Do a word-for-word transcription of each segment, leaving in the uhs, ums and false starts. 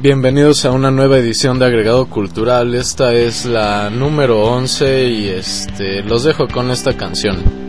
Bienvenidos a una nueva edición de Agregado Cultural. Esta es la número once y este los dejo con esta canción.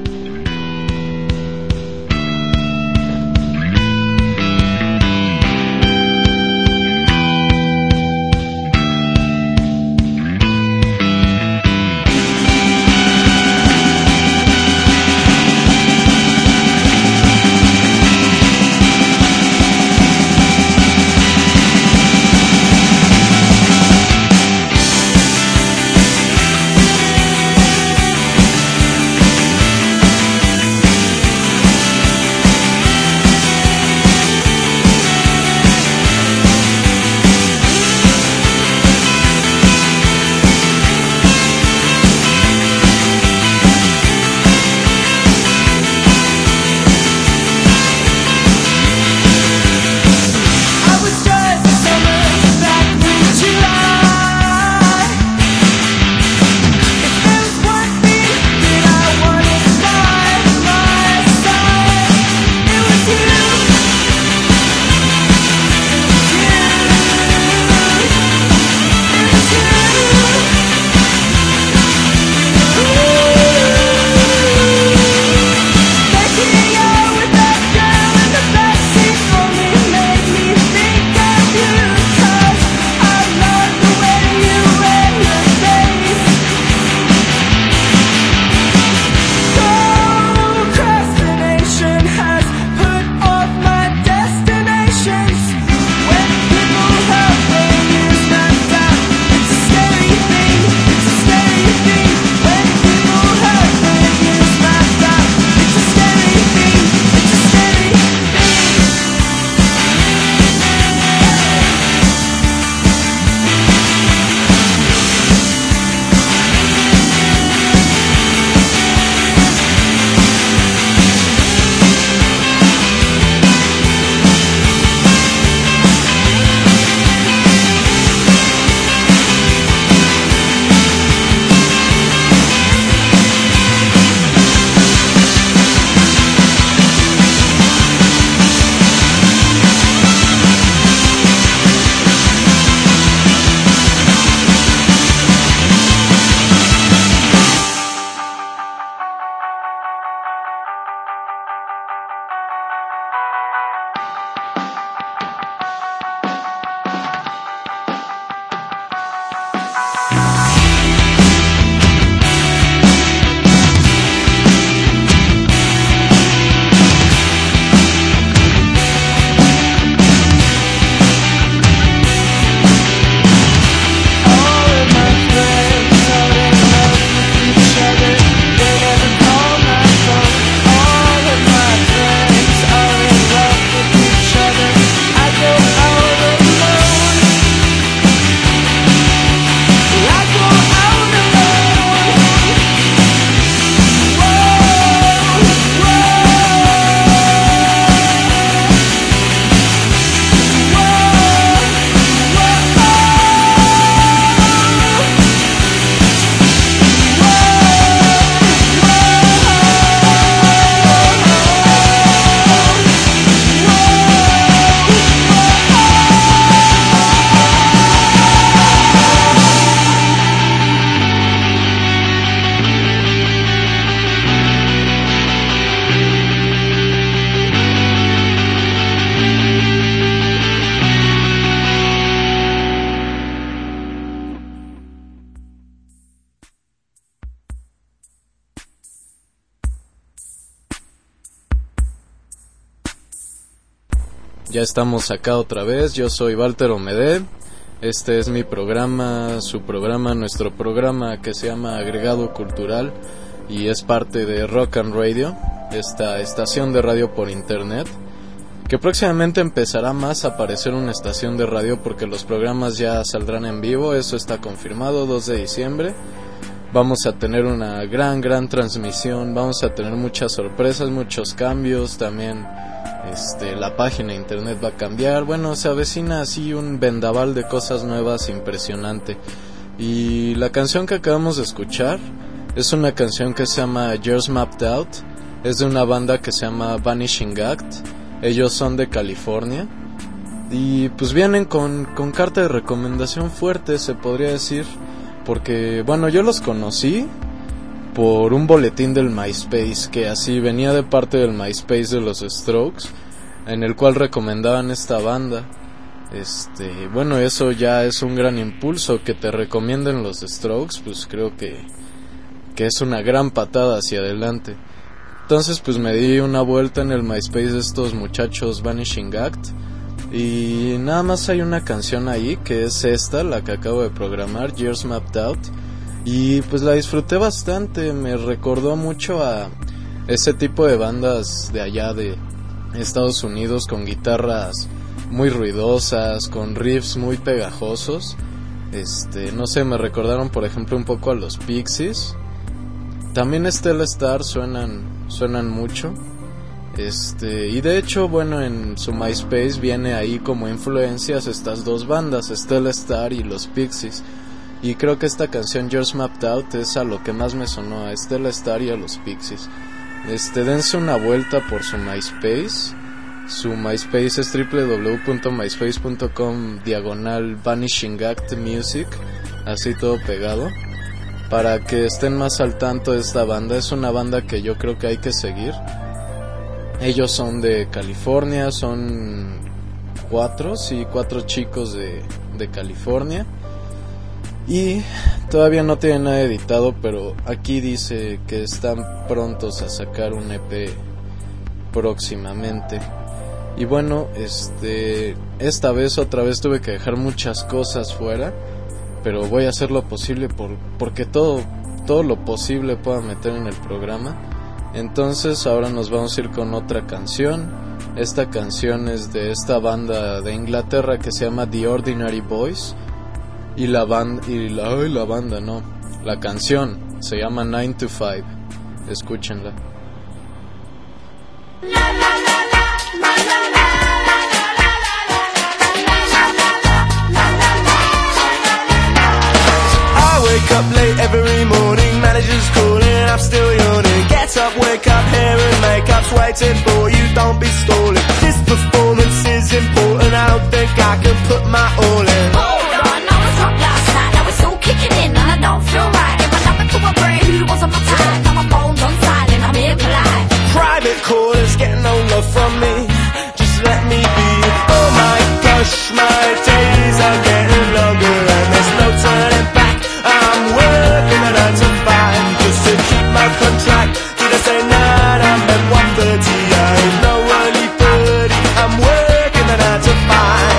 Ya estamos acá otra vez, yo soy Walter Omedé, este es mi programa, su programa, nuestro programa que se llama Agregado Cultural y es parte de Rock and Radio, esta estación de radio por internet, que próximamente empezará más a aparecer una estación de radio porque los programas ya saldrán en vivo, eso está confirmado, dos de diciembre. Vamos a tener una gran, gran transmisión, vamos a tener muchas sorpresas, muchos cambios, también este, la página de internet va a cambiar, bueno, se avecina así un vendaval de cosas nuevas impresionante. Y la canción que acabamos de escuchar es una canción que se llama Yours Mapped Out, es de una banda que se llama Vanishing Act, ellos son de California. Y pues vienen con, con carta de recomendación fuerte, se podría decir, porque bueno, yo los conocí por un boletín del MySpace, que así venía de parte del MySpace de los Strokes, en el cual recomendaban esta banda. Este, bueno, eso ya es un gran impulso, que te recomienden los Strokes, pues creo que, que es una gran patada hacia adelante. Entonces pues me di una vuelta en el MySpace de estos muchachos Vanishing Act, y nada más hay una canción ahí, que es esta, la que acabo de programar, Years Mapped Out, y pues la disfruté bastante. Me recordó mucho a ese tipo de bandas de allá de Estados Unidos, con guitarras muy ruidosas, con riffs muy pegajosos. Este, no sé, me recordaron por ejemplo un poco a los Pixies. También Stella Star suenan, suenan mucho. Este, y de hecho, bueno, en su MySpace viene ahí como influencias estas dos bandas, Stella Star y los Pixies. Y creo que esta canción Yours Mapped Out es a lo que más me sonó, a Stella Star y a los Pixies. Este, dense una vuelta por su MySpace. Su MySpace es doble u doble u doble u punto myspace punto com diagonal Vanishing Act Music, así todo pegado, para que estén más al tanto de esta banda. Es una banda que yo creo que hay que seguir. Ellos son de California, son cuatro, sí, cuatro chicos de, de California. Y todavía no tienen nada editado, pero aquí dice que están prontos a sacar un E P próximamente. Y bueno, este, esta vez otra vez tuve que dejar muchas cosas fuera, pero voy a hacer lo posible por, porque todo, todo lo posible pueda meter en el programa. Entonces ahora nos vamos a ir con otra canción. Esta canción es de esta banda de Inglaterra que se llama The Ordinary Boys. Y la banda, y la, ay, la banda, no, la canción se llama nine to five. Escúchenla. Wake up late every morning, manager's calling, I'm still yawning. Get up, wake up, hair and makeup's waiting for you, don't be stalling. This performance is important, I don't think I can put my all in. Hold on, I was drunk last night, now it's all kicking in and I don't feel right. If I love it to a brain, who wasn't my type? Now my phone's on silent, I'm here polite. Private callers getting no love from me, just let me be. Oh my gosh, my days are getting longer and there's no turning back. I'm working a nine to five just to keep my contract. Did I say nine? I meant one thirty. I ain't no early birdie. I'm working a nine to five.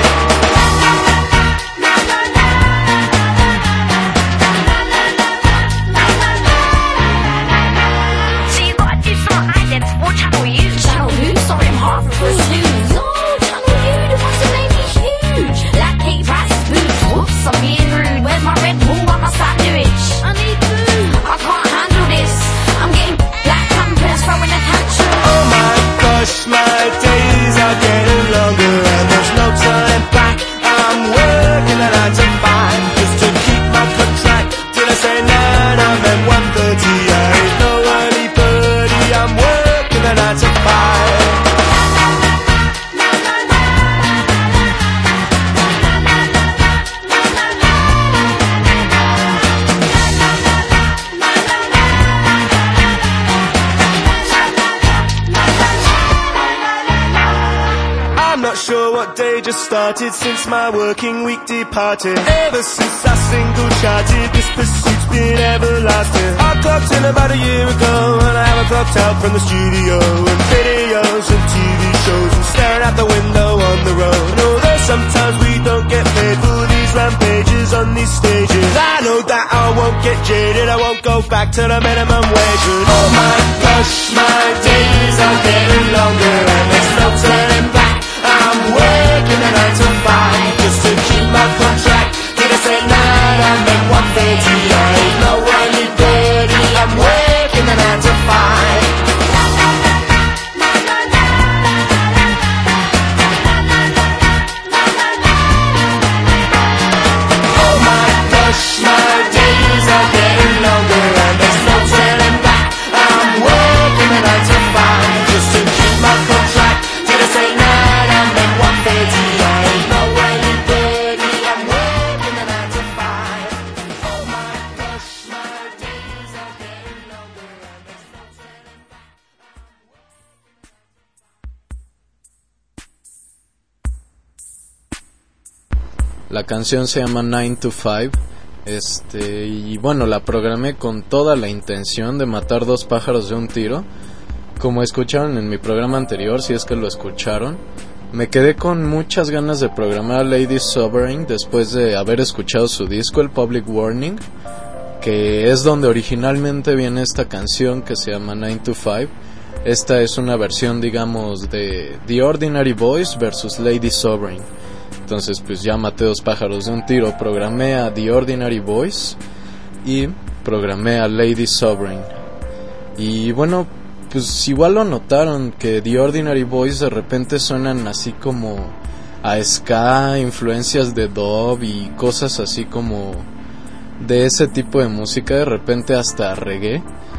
So you gotta do some idents. What channel you? Channel who? Sorry, I'm half for a snooze. Oh, channel you, the ones that made me huge. Like Kate Price's boots. Whoops, I'm being rude. Where's my Red Bull? What must I do it? I need food. I can't handle this. I'm getting black campers throwing a tantrum. Oh my gosh, my days are getting longer and there's no turning back. I'm working a nine to five just to keep my contract. Did I say nine? I meant one thirty. I ain't no early birdie. I'm working a nine to five. Sure what day just started since my working week departed. Ever since I single charted, this pursuit's been everlasting. I clocked in about a year ago and I haven't clocked out from the studio and videos and T V shows and staring out the window on the road. Although sometimes we don't get paid for these rampages on these stages, I know that I won't get jaded, I won't go back to the minimum wage. And oh my gosh, my days are getting longer and there's no turning back. I'm working a nine to five just to keep my contract. Did I say nine? I meant one thirty. I ain't no early birdie. I'm working a nine to five. Oh my gosh, my days are getting longer and there's no turning back. I'm working a nine to five just to keep my contract. Did I say nine? one thirty, I ain't La canción se llama nine to five. Este, y bueno, la programé con toda la intención de matar dos pájaros de un tiro. Como escucharon en mi programa anterior, si es que lo escucharon, me quedé con muchas ganas de programar a Lady Sovereign después de haber escuchado su disco, el Public Warning, que es donde originalmente viene esta canción que se llama nine to five. Esta es una versión, digamos, de The Ordinary Boys versus Lady Sovereign. Entonces pues ya maté dos pájaros de un tiro, programé a The Ordinary Boys y programé a Lady Sovereign. Y bueno, pues igual lo notaron que The Ordinary Boys de repente suenan así como a ska, influencias de dub y cosas así como de ese tipo de música, de repente hasta reggae.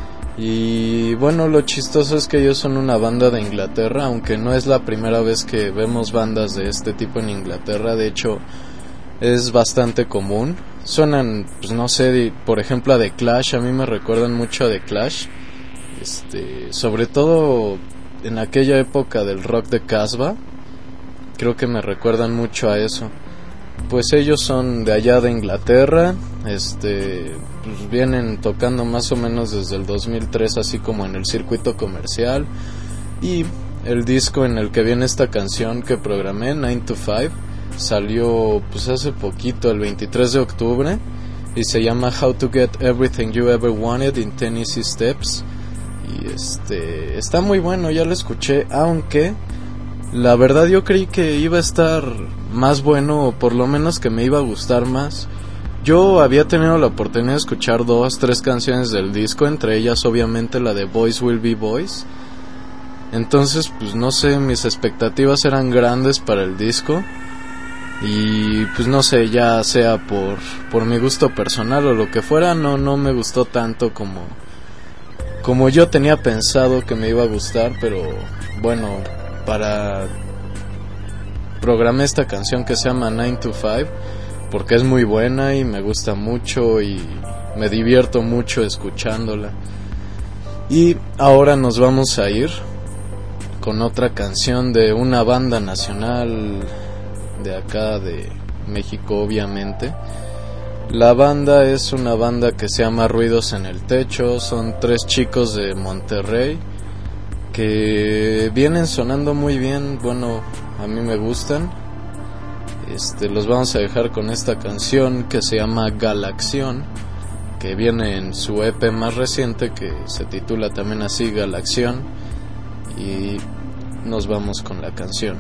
Y bueno, lo chistoso es que ellos son una banda de Inglaterra, aunque no es la primera vez que vemos bandas de este tipo en Inglaterra. De hecho, es bastante común. Suenan, pues no sé, por ejemplo a The Clash. A mí me recuerdan mucho a The Clash, este, sobre todo en aquella época del rock de Casbah. Creo que me recuerdan mucho a eso. Pues ellos son de allá de Inglaterra, este, pues vienen tocando más o menos desde el dos mil tres, así como en el circuito comercial. Y el disco en el que viene esta canción que programé, nine to five, salió pues hace poquito, el veintitrés de octubre, y se llama How to Get Everything You Ever Wanted in ten Easy Steps. Y este, está muy bueno, ya lo escuché, aunque la verdad yo creí que iba a estar más bueno, o por lo menos que me iba a gustar más. Yo había tenido la oportunidad de escuchar dos, tres canciones del disco, entre ellas obviamente la de Boys Will Be Boys. Entonces pues no sé, mis expectativas eran grandes para el disco. Y pues no sé, ya sea por, por mi gusto personal o lo que fuera, no, no me gustó tanto como, como yo tenía pensado que me iba a gustar. Pero bueno, para programé esta canción que se llama nine to five porque es muy buena y me gusta mucho y me divierto mucho escuchándola. Y ahora nos vamos a ir con otra canción de una banda nacional de acá de México, obviamente. La banda es una banda que se llama Ruidos en el Techo. Son tres chicos de Monterrey que vienen sonando muy bien. Bueno, a mí me gustan. Este, los vamos a dejar con esta canción que se llama Galaxión, que viene en su E P más reciente, que se titula también así, Galaxión. Y nos vamos con la canción.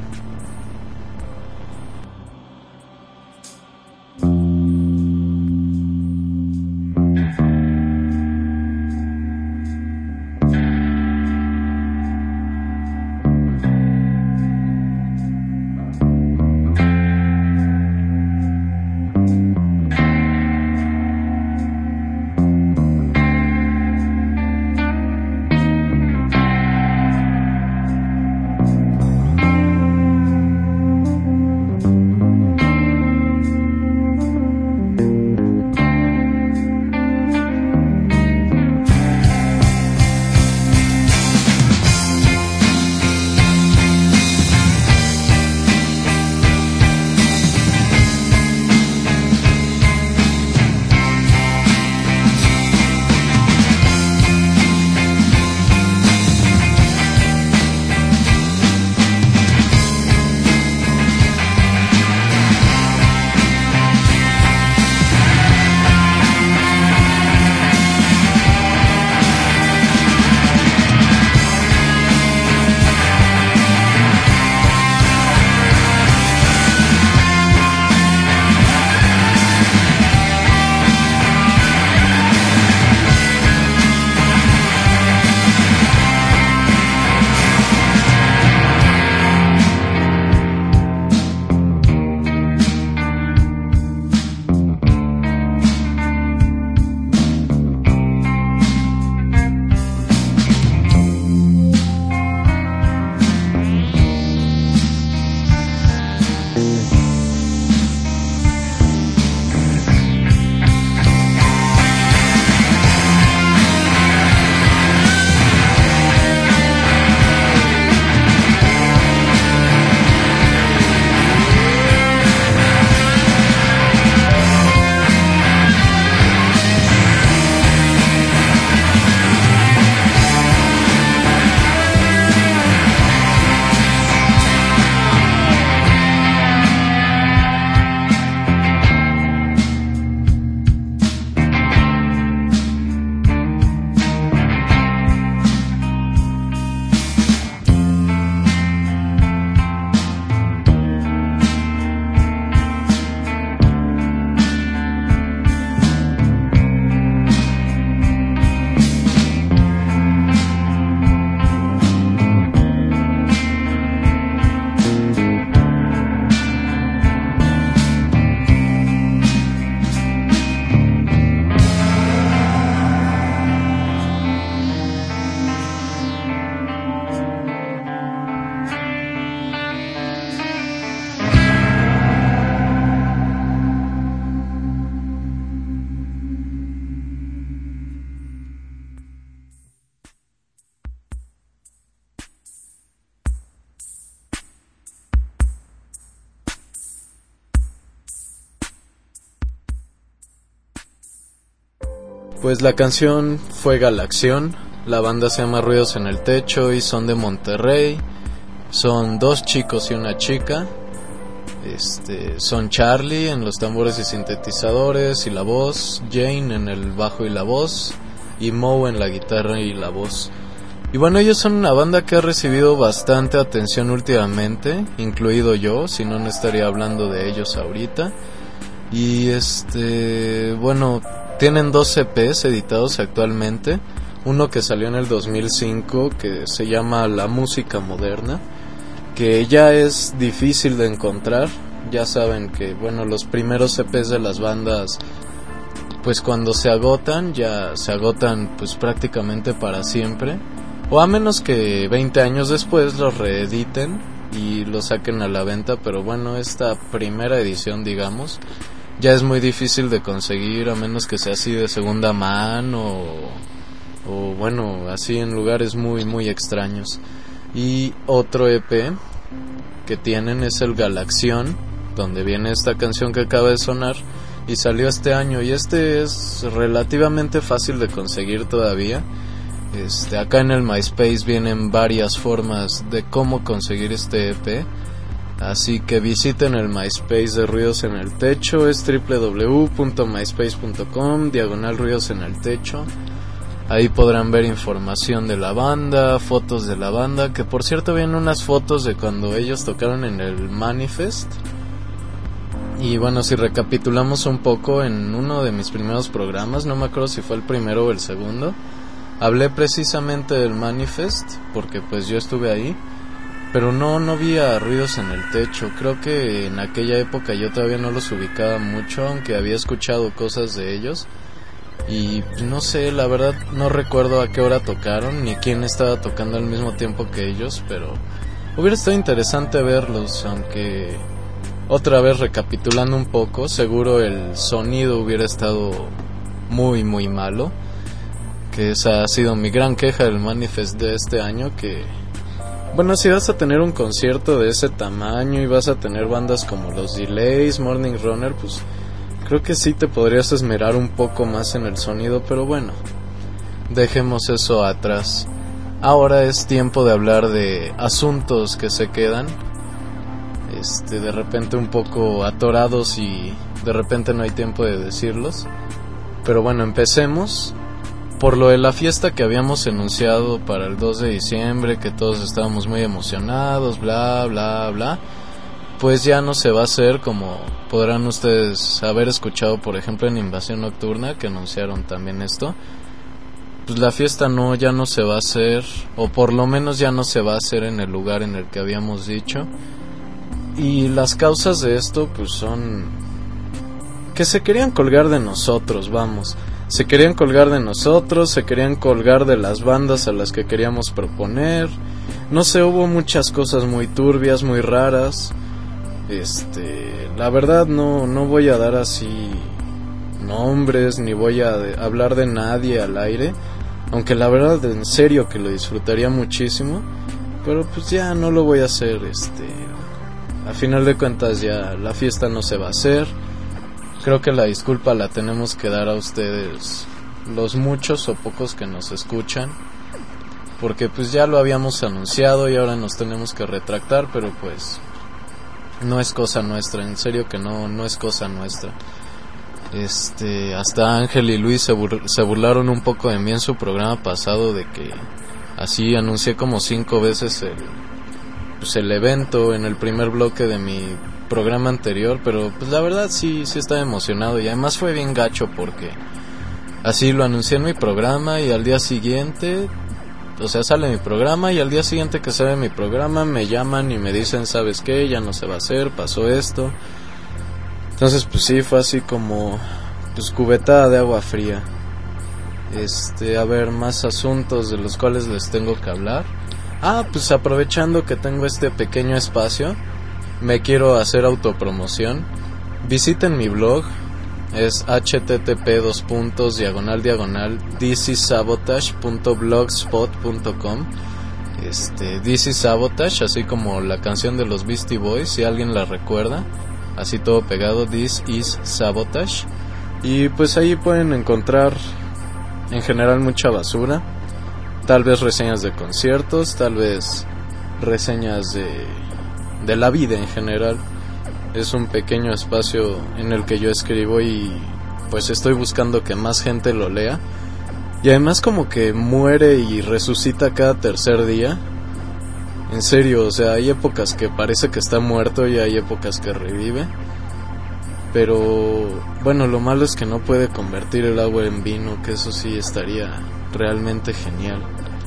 Thank Pues la canción fue Galaxión, la banda se llama Ruidos en el Techo y son de Monterrey, son dos chicos y una chica, este, son Charlie en los tambores y sintetizadores y la voz, Jane en el bajo y la voz, y Mo en la guitarra y la voz. Y bueno, ellos son una banda que ha recibido bastante atención últimamente, incluido yo, si no no estaría hablando de ellos ahorita. Y este, bueno, tienen dos E Pes editados actualmente, uno que salió en el dos mil cinco que se llama La Música Moderna, que ya es difícil de encontrar. Ya saben que, bueno, los primeros E Pes de las bandas, pues cuando se agotan, ya se agotan pues prácticamente para siempre, o a menos que veinte años después los reediten y los saquen a la venta. Pero bueno, esta primera edición, digamos, ya es muy difícil de conseguir, a menos que sea así de segunda mano o, o bueno, así en lugares muy muy extraños. Y otro E Pe que tienen es el Galaxión, donde viene esta canción que acaba de sonar y salió este año, y este es relativamente fácil de conseguir todavía. Este, acá en el MySpace vienen varias formas de cómo conseguir este E Pe, así que visiten el MySpace de Ruidos en el Techo, es doble u doble u doble u punto myspace punto com diagonal Ruidos en el Techo. Ahí podrán ver información de la banda, fotos de la banda, que por cierto vienen unas fotos de cuando ellos tocaron en el Manifest. Y bueno, si recapitulamos un poco, en uno de mis primeros programas, no me acuerdo si fue el primero o el segundo, hablé precisamente del Manifest, porque pues yo estuve ahí, pero no, no vi a Ruidos en el Techo. Creo que en aquella época yo todavía no los ubicaba mucho, aunque había escuchado cosas de ellos. Y no sé, la verdad no recuerdo a qué hora tocaron, ni quién estaba tocando al mismo tiempo que ellos, pero hubiera estado interesante verlos, aunque otra vez recapitulando un poco, seguro el sonido hubiera estado muy muy malo, que esa ha sido mi gran queja del Manifest de este año, que bueno, si vas a tener un concierto de ese tamaño y vas a tener bandas como los Delays, Morning Runner, pues creo que sí te podrías esmerar un poco más en el sonido, pero bueno, dejemos eso atrás. Ahora es tiempo de hablar de asuntos que se quedan, este, de repente un poco atorados y de repente no hay tiempo de decirlos. Pero bueno, empecemos por lo de la fiesta que habíamos enunciado para el dos de diciembre, que todos estábamos muy emocionados, bla, bla, bla. Pues ya no se va a hacer, como podrán ustedes haber escuchado, por ejemplo, en Invasión Nocturna, que anunciaron también esto. Pues la fiesta no, ya no se va a hacer, o por lo menos ya no se va a hacer en el lugar en el que habíamos dicho. Y las causas de esto, pues son que se querían colgar de nosotros, vamos. Se querían colgar de nosotros, se querían colgar de las bandas a las que queríamos proponer. No sé, hubo muchas cosas muy turbias, muy raras. Este, la verdad no, no voy a dar así nombres, ni voy a de, hablar de nadie al aire, aunque la verdad en serio que lo disfrutaría muchísimo, pero pues ya no lo voy a hacer. Este, a final de cuentas ya la fiesta no se va a hacer. Creo que la disculpa la tenemos que dar a ustedes, los muchos o pocos que nos escuchan, porque pues ya lo habíamos anunciado y ahora nos tenemos que retractar, pero pues no es cosa nuestra, en serio que no, no es cosa nuestra. Este, hasta Ángel y Luis se, bur- se burlaron un poco de mí en su programa pasado, de que así anuncié como cinco veces el, pues el evento en el primer bloque de mi programa anterior, pero pues la verdad sí, sí estaba emocionado, y además fue bien gacho porque así lo anuncié en mi programa y al día siguiente, o sea, sale mi programa y al día siguiente que sale mi programa me llaman y me dicen, ¿sabes qué? Ya no se va a hacer, pasó esto. Entonces pues sí, fue así como pues cubetada de agua fría. Este, a ver, más asuntos de los cuales les tengo que hablar. Ah, pues aprovechando que tengo este pequeño espacio, me quiero hacer autopromoción. Visiten mi blog, es http dos puntos diagonal diagonal dcsabotage punto blogspot punto com. Este, This is Sabotage, así como la canción de los Beastie Boys, si alguien la recuerda, así todo pegado, This is Sabotage. Y pues ahí pueden encontrar en general mucha basura, tal vez reseñas de conciertos, tal vez reseñas de, de la vida en general. Es un pequeño espacio en el que yo escribo y pues estoy buscando que más gente lo lea. Y además como que muere y resucita cada tercer día. En serio, o sea, hay épocas que parece que está muerto y hay épocas que revive. Pero bueno, lo malo es que no puede convertir el agua en vino, que eso sí estaría realmente genial.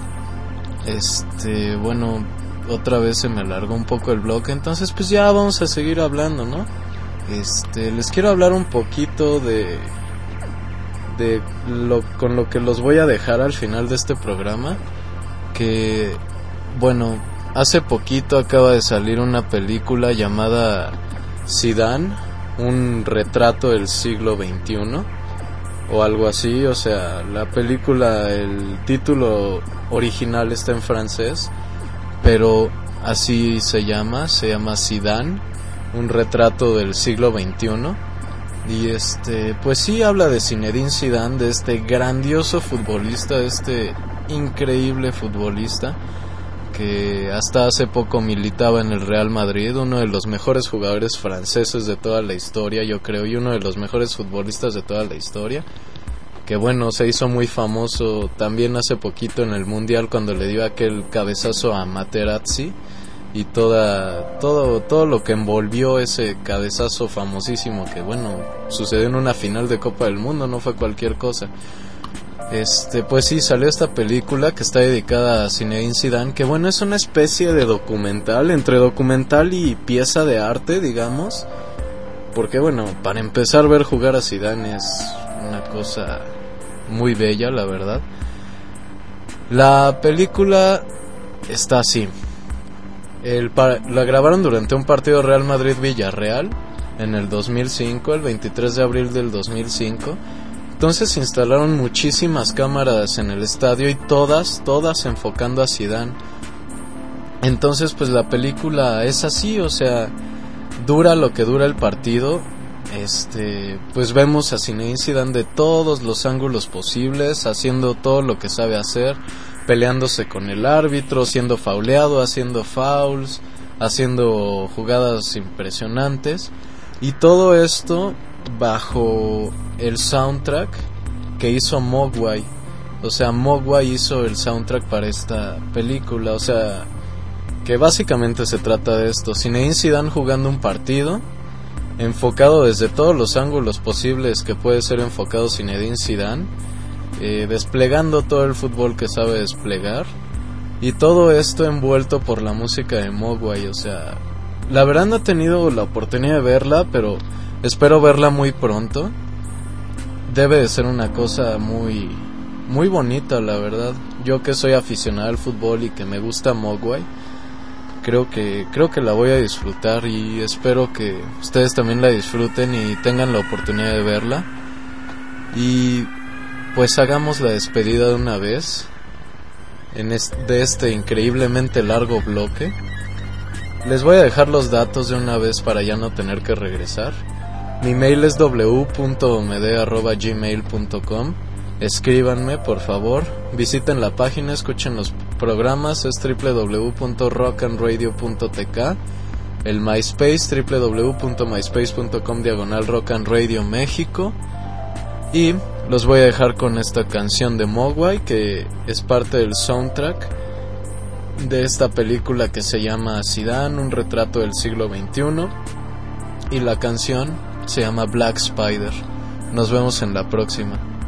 Este, bueno, otra vez se me alargó un poco el bloque, entonces pues ya vamos a seguir hablando, ¿no? Este, les quiero hablar un poquito de de lo con lo que los voy a dejar al final de este programa, que bueno, hace poquito acaba de salir una película llamada Zidane, un retrato del siglo veintiuno o algo así. O sea, la película, el título original está en francés, pero así se llama, se llama Zidane, un retrato del siglo veintiuno. Y este, pues sí, habla de Zinedine Zidane, de este grandioso futbolista, de este increíble futbolista que hasta hace poco militaba en el Real Madrid, uno de los mejores jugadores franceses de toda la historia, yo creo, y uno de los mejores futbolistas de toda la historia, que bueno, se hizo muy famoso también hace poquito en el Mundial cuando le dio aquel cabezazo a Materazzi y toda todo todo lo que envolvió ese cabezazo famosísimo, que bueno, sucedió en una final de Copa del Mundo, no fue cualquier cosa. Este, pues sí, salió esta película que está dedicada a Zinedine Zidane, que bueno, es una especie de documental, entre documental y pieza de arte, digamos, porque bueno, para empezar, ver jugar a Zidane es una cosa muy bella, la verdad. La película está así. El par- la grabaron durante un partido Real Madrid-Villarreal en el dos mil cinco, el veintitrés de abril del dos mil cinco. Entonces se instalaron muchísimas cámaras en el estadio y todas, todas enfocando a Zidane. Entonces pues la película es así, o sea, dura lo que dura el partido. Este, pues vemos a Zinedine Zidane de todos los ángulos posibles, haciendo todo lo que sabe hacer, peleándose con el árbitro, siendo fauleado, haciendo fouls, haciendo jugadas impresionantes, y todo esto bajo el soundtrack que hizo Mogwai. O sea, Mogwai hizo el soundtrack para esta película. O sea, que básicamente se trata de esto: Zinedine Zidane jugando un partido, enfocado desde todos los ángulos posibles que puede ser enfocado Zinedine Zidane, eh, desplegando todo el fútbol que sabe desplegar, y todo esto envuelto por la música de Mogwai. O sea, la verdad no he tenido la oportunidad de verla, pero espero verla muy pronto. Debe de ser una cosa muy muy bonita, la verdad. Yo que soy aficionado al fútbol y que me gusta Mogwai, creo que creo que la voy a disfrutar, y espero que ustedes también la disfruten y tengan la oportunidad de verla. Y pues hagamos la despedida de una vez en este, de este increíblemente largo bloque. Les voy a dejar los datos de una vez para ya no tener que regresar. Mi mail es w punto mede arroba gmail punto com. Escríbanme, por favor. Visiten la página, escuchen los programas, es w w w punto rock and radio punto t k. El MySpace, w w w punto myspace punto com diagonal rock and radio México. Y los voy a dejar con esta canción de Mogwai, que es parte del soundtrack de esta película que se llama Zidane, un retrato del siglo veintiuno. Y la canción se llama Black Spider. Nos vemos en la próxima.